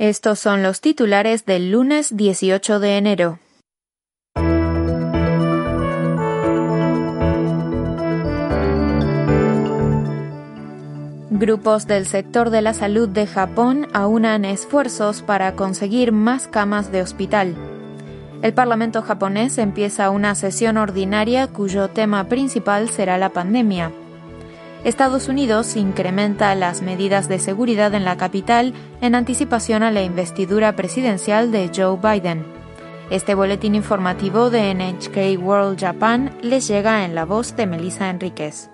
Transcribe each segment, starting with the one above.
Estos son los titulares del lunes 18 de enero. Grupos del sector de la salud de Japón aunan esfuerzos para conseguir más camas de hospital. El Parlamento japonés empieza una sesión ordinaria cuyo tema principal será la pandemia. Estados Unidos incrementa las medidas de seguridad en la capital en anticipación a la investidura presidencial de Joe Biden. Este boletín informativo de NHK World Japan les llega en la voz de Melissa Enríquez.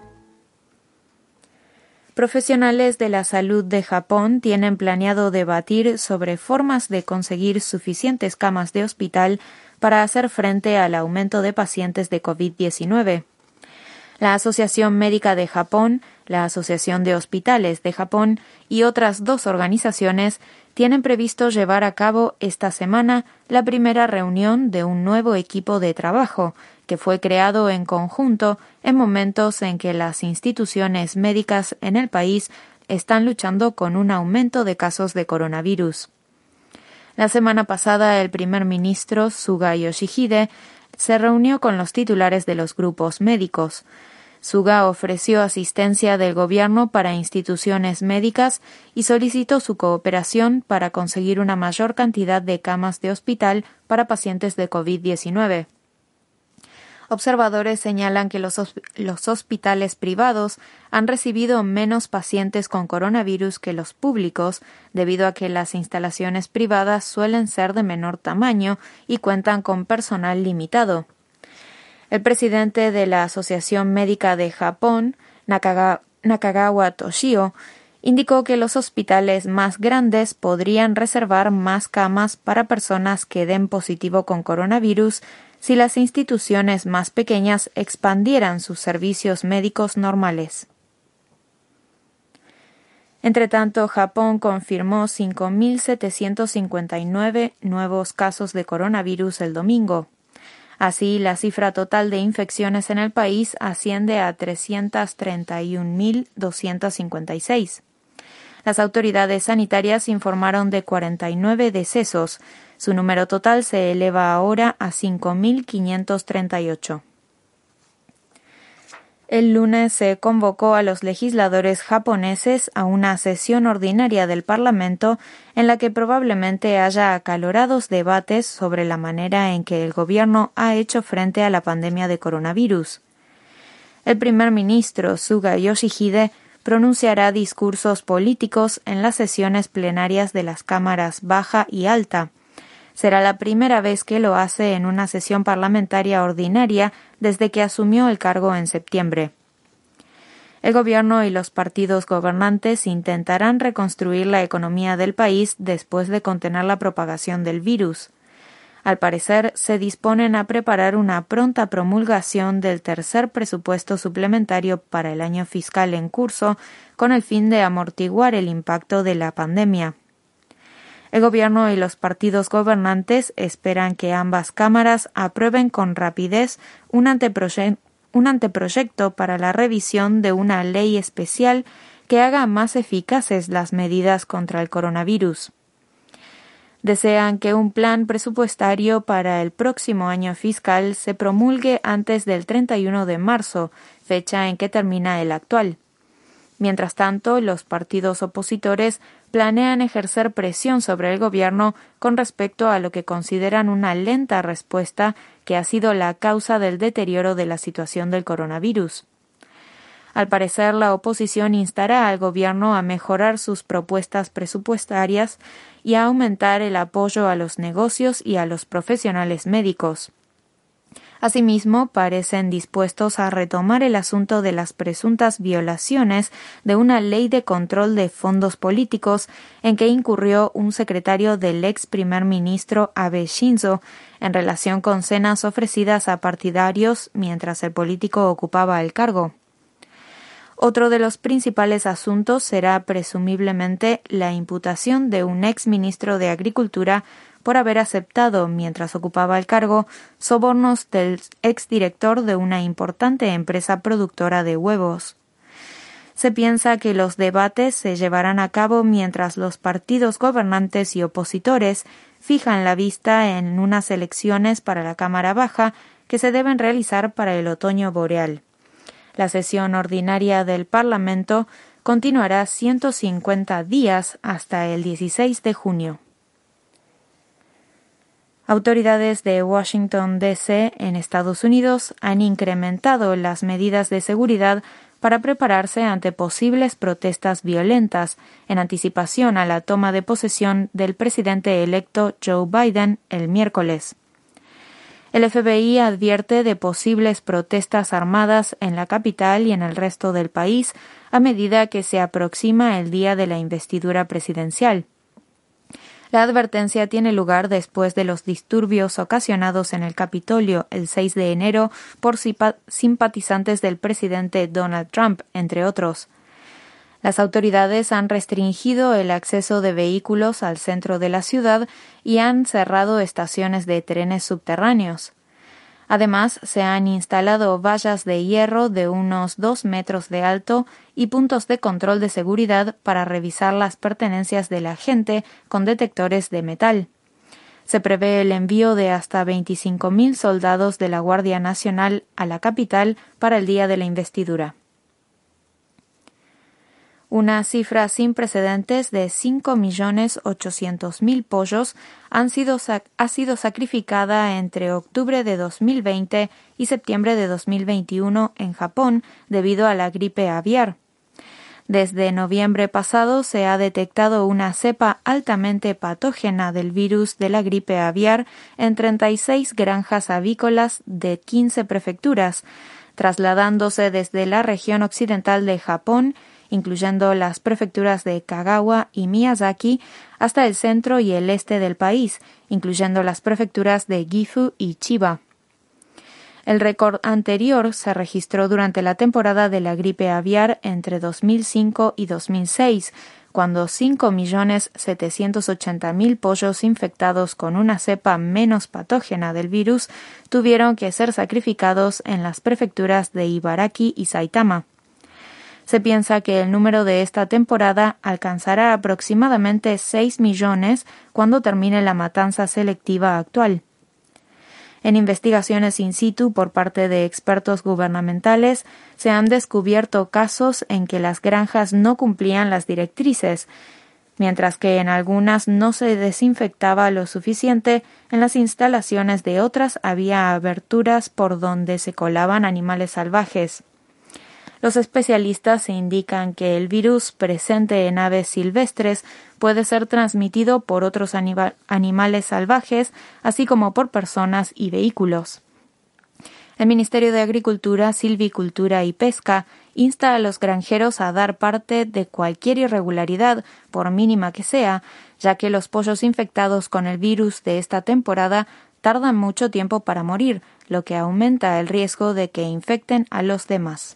Profesionales de la salud de Japón tienen planeado debatir sobre formas de conseguir suficientes camas de hospital para hacer frente al aumento de pacientes de COVID-19. La Asociación Médica de Japón, la Asociación de Hospitales de Japón y otras 2 organizaciones tienen previsto llevar a cabo esta semana la primera reunión de un nuevo equipo de trabajo que fue creado en conjunto en momentos en que las instituciones médicas en el país están luchando con un aumento de casos de coronavirus. La semana pasada, el primer ministro Suga Yoshihide se reunió con los titulares de los grupos médicos. Suga ofreció asistencia del gobierno para instituciones médicas y solicitó su cooperación para conseguir una mayor cantidad de camas de hospital para pacientes de COVID-19. Observadores señalan que los hospitales privados han recibido menos pacientes con coronavirus que los públicos, debido a que las instalaciones privadas suelen ser de menor tamaño y cuentan con personal limitado. El presidente de la Asociación Médica de Japón, Nakagawa Toshio, indicó que los hospitales más grandes podrían reservar más camas para personas que den positivo con coronavirus si las instituciones más pequeñas expandieran sus servicios médicos normales. Entretanto, Japón confirmó 5.759 nuevos casos de coronavirus el domingo. Así, la cifra total de infecciones en el país asciende a 331.256. Las autoridades sanitarias informaron de 49 decesos. Su número total se eleva ahora a 5.538. El lunes se convocó a los legisladores japoneses a una sesión ordinaria del Parlamento en la que probablemente haya acalorados debates sobre la manera en que el gobierno ha hecho frente a la pandemia de coronavirus. El primer ministro Suga Yoshihide pronunciará discursos políticos en las sesiones plenarias de las cámaras baja y alta. Será la primera vez que lo hace en una sesión parlamentaria ordinaria desde que asumió el cargo en septiembre. El gobierno y los partidos gobernantes intentarán reconstruir la economía del país después de contener la propagación del virus. Al parecer, se disponen a preparar una pronta promulgación del tercer presupuesto suplementario para el año fiscal en curso, con el fin de amortiguar el impacto de la pandemia. El gobierno y los partidos gobernantes esperan que ambas cámaras aprueben con rapidez un anteproyecto para la revisión de una ley especial que haga más eficaces las medidas contra el coronavirus. Desean que un plan presupuestario para el próximo año fiscal se promulgue antes del 31 de marzo, fecha en que termina el actual. Mientras tanto, los partidos opositores planean ejercer presión sobre el gobierno con respecto a lo que consideran una lenta respuesta que ha sido la causa del deterioro de la situación del coronavirus. Al parecer, la oposición instará al gobierno a mejorar sus propuestas presupuestarias y a aumentar el apoyo a los negocios y a los profesionales médicos. Asimismo, parecen dispuestos a retomar el asunto de las presuntas violaciones de una ley de control de fondos políticos en que incurrió un secretario del ex primer ministro Abe Shinzo en relación con cenas ofrecidas a partidarios mientras el político ocupaba el cargo. Otro de los principales asuntos será presumiblemente la imputación de un ex ministro de Agricultura por haber aceptado, mientras ocupaba el cargo, sobornos del exdirector de una importante empresa productora de huevos. Se piensa que los debates se llevarán a cabo mientras los partidos gobernantes y opositores fijan la vista en unas elecciones para la Cámara Baja que se deben realizar para el otoño boreal. La sesión ordinaria del Parlamento continuará 150 días hasta el 16 de junio. Autoridades de Washington, D.C. en Estados Unidos han incrementado las medidas de seguridad para prepararse ante posibles protestas violentas en anticipación a la toma de posesión del presidente electo Joe Biden el miércoles. El FBI advierte de posibles protestas armadas en la capital y en el resto del país a medida que se aproxima el día de la investidura presidencial. La advertencia tiene lugar después de los disturbios ocasionados en el Capitolio el 6 de enero por simpatizantes del presidente Donald Trump, entre otros. Las autoridades han restringido el acceso de vehículos al centro de la ciudad y han cerrado estaciones de trenes subterráneos. Además, se han instalado vallas de hierro de unos 2 metros de alto y puntos de control de seguridad para revisar las pertenencias de la gente con detectores de metal. Se prevé el envío de hasta 25.000 soldados de la Guardia Nacional a la capital para el día de la investidura. Una cifra sin precedentes de 5.800.000 pollos ha sido sacrificada entre octubre de 2020 y septiembre de 2021 en Japón debido a la gripe aviar. Desde noviembre pasado se ha detectado una cepa altamente patógena del virus de la gripe aviar en 36 granjas avícolas de 15 prefecturas, trasladándose desde la región occidental de Japón, incluyendo las prefecturas de Kagawa y Miyazaki, hasta el centro y el este del país, incluyendo las prefecturas de Gifu y Chiba. El récord anterior se registró durante la temporada de la gripe aviar entre 2005 y 2006, cuando 5.780.000 pollos infectados con una cepa menos patógena del virus tuvieron que ser sacrificados en las prefecturas de Ibaraki y Saitama. Se piensa que el número de esta temporada alcanzará aproximadamente 6 millones cuando termine la matanza selectiva actual. En investigaciones in situ por parte de expertos gubernamentales, se han descubierto casos en que las granjas no cumplían las directrices, mientras que en algunas no se desinfectaba lo suficiente, en las instalaciones de otras había aberturas por donde se colaban animales salvajes. Los especialistas indican que el virus presente en aves silvestres puede ser transmitido por otros animales salvajes, así como por personas y vehículos. El Ministerio de Agricultura, Silvicultura y Pesca insta a los granjeros a dar parte de cualquier irregularidad, por mínima que sea, ya que los pollos infectados con el virus de esta temporada tardan mucho tiempo para morir, lo que aumenta el riesgo de que infecten a los demás.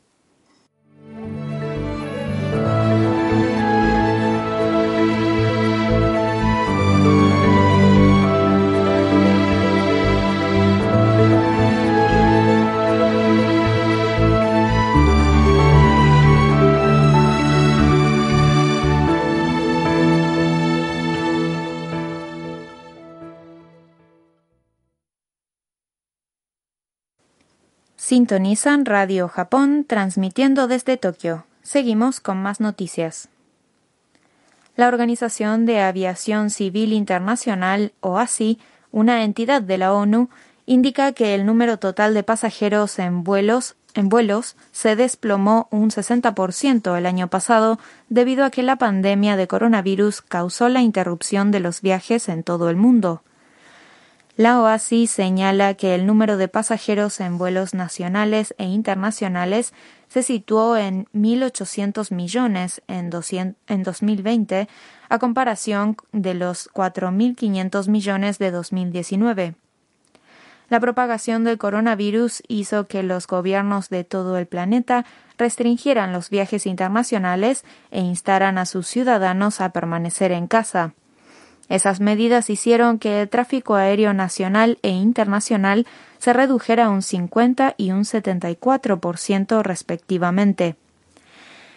Sintonizan Radio Japón transmitiendo desde Tokio. Seguimos con más noticias. La Organización de Aviación Civil Internacional, OACI, una entidad de la ONU, indica que el número total de pasajeros en vuelos se desplomó un 60% el año pasado debido a que la pandemia de coronavirus causó la interrupción de los viajes en todo el mundo. La OACI señala que el número de pasajeros en vuelos nacionales e internacionales se situó en 1.800 millones en 2020, a comparación de los 4.500 millones de 2019. La propagación del coronavirus hizo que los gobiernos de todo el planeta restringieran los viajes internacionales e instaran a sus ciudadanos a permanecer en casa. Esas medidas hicieron que el tráfico aéreo nacional e internacional se redujera un 50 y un 74% respectivamente.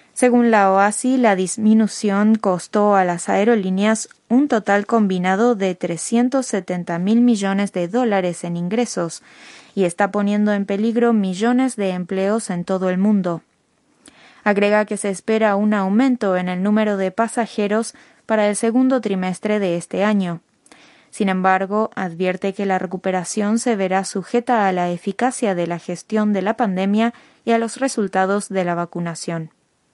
Según la OASI, la disminución costó a las aerolíneas un total combinado de $370.000 millones en ingresos y está poniendo en peligro millones de empleos en todo el mundo. Agrega que se espera un aumento en el número de pasajeros para el segundo trimestre de este año. Sin embargo, advierte que la recuperación se verá sujeta a la eficacia de la gestión de la pandemia y a los resultados de la vacunación.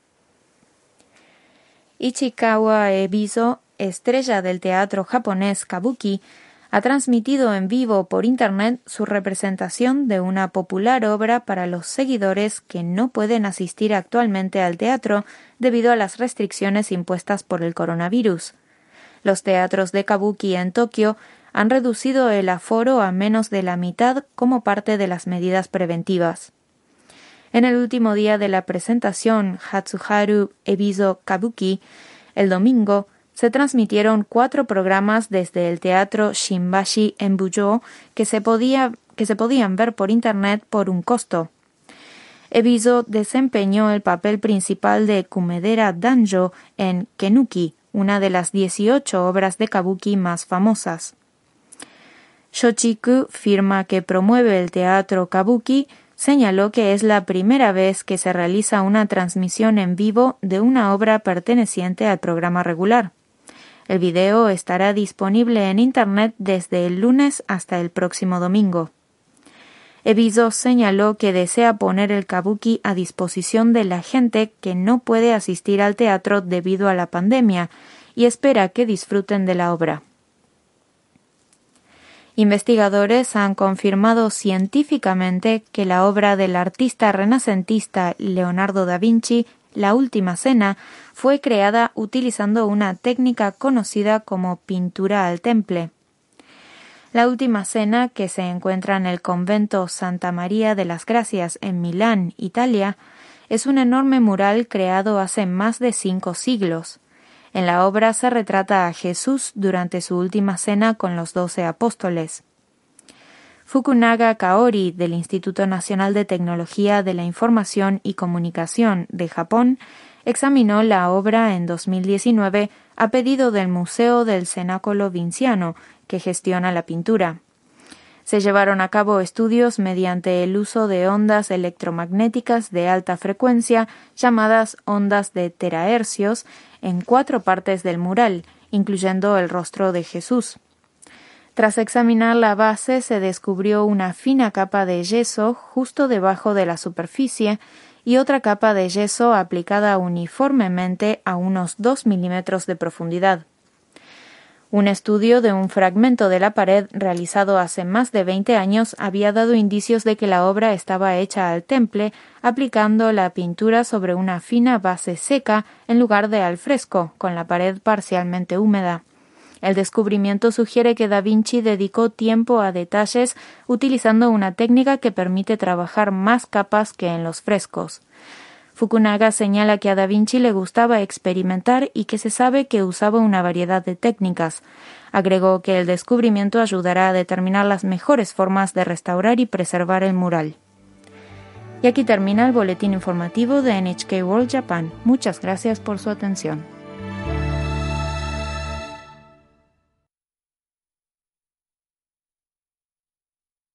Ichikawa Ebizo, estrella del teatro japonés Kabuki, ha transmitido en vivo por Internet su representación de una popular obra para los seguidores que no pueden asistir actualmente al teatro debido a las restricciones impuestas por el coronavirus. Los teatros de Kabuki en Tokio han reducido el aforo a menos de la mitad como parte de las medidas preventivas. En el último día de la presentación Hatsuharu Ebizo Kabuki, el domingo, se transmitieron 4 programas desde el teatro Shinbashi en Bujō que se podían ver por Internet por un costo. Ebizo desempeñó el papel principal de Kumedera Danjo en Kenuki, una de las 18 obras de Kabuki más famosas. Shochiku, firma que promueve el teatro Kabuki, señaló que es la primera vez que se realiza una transmisión en vivo de una obra perteneciente al programa regular. El video estará disponible en Internet desde el lunes hasta el próximo domingo. Ebizo señaló que desea poner el Kabuki a disposición de la gente que no puede asistir al teatro debido a la pandemia y espera que disfruten de la obra. Investigadores han confirmado científicamente que la obra del artista renacentista Leonardo da Vinci, La Última Cena, fue creada utilizando una técnica conocida como pintura al temple. La Última Cena, que se encuentra en el convento Santa María de las Gracias en Milán, Italia, es un enorme mural creado hace más de 5 siglos. En la obra se retrata a Jesús durante su última cena con los 12 apóstoles. Fukunaga Kaori, del Instituto Nacional de Tecnología de la Información y Comunicación de Japón, examinó la obra en 2019 a pedido del Museo del Cenáculo Vinciano, que gestiona la pintura. Se llevaron a cabo estudios mediante el uso de ondas electromagnéticas de alta frecuencia, llamadas ondas de terahercios, en 4 partes del mural, incluyendo el rostro de Jesús. Tras examinar la base, se descubrió una fina capa de yeso justo debajo de la superficie y otra capa de yeso aplicada uniformemente a unos 2 milímetros de profundidad. Un estudio de un fragmento de la pared realizado hace más de 20 años había dado indicios de que la obra estaba hecha al temple, aplicando la pintura sobre una fina base seca en lugar de al fresco, con la pared parcialmente húmeda. El descubrimiento sugiere que Da Vinci dedicó tiempo a detalles utilizando una técnica que permite trabajar más capas que en los frescos. Fukunaga señala que a Da Vinci le gustaba experimentar y que se sabe que usaba una variedad de técnicas. Agregó que el descubrimiento ayudará a determinar las mejores formas de restaurar y preservar el mural. Y aquí termina el boletín informativo de NHK World Japan. Muchas gracias por su atención.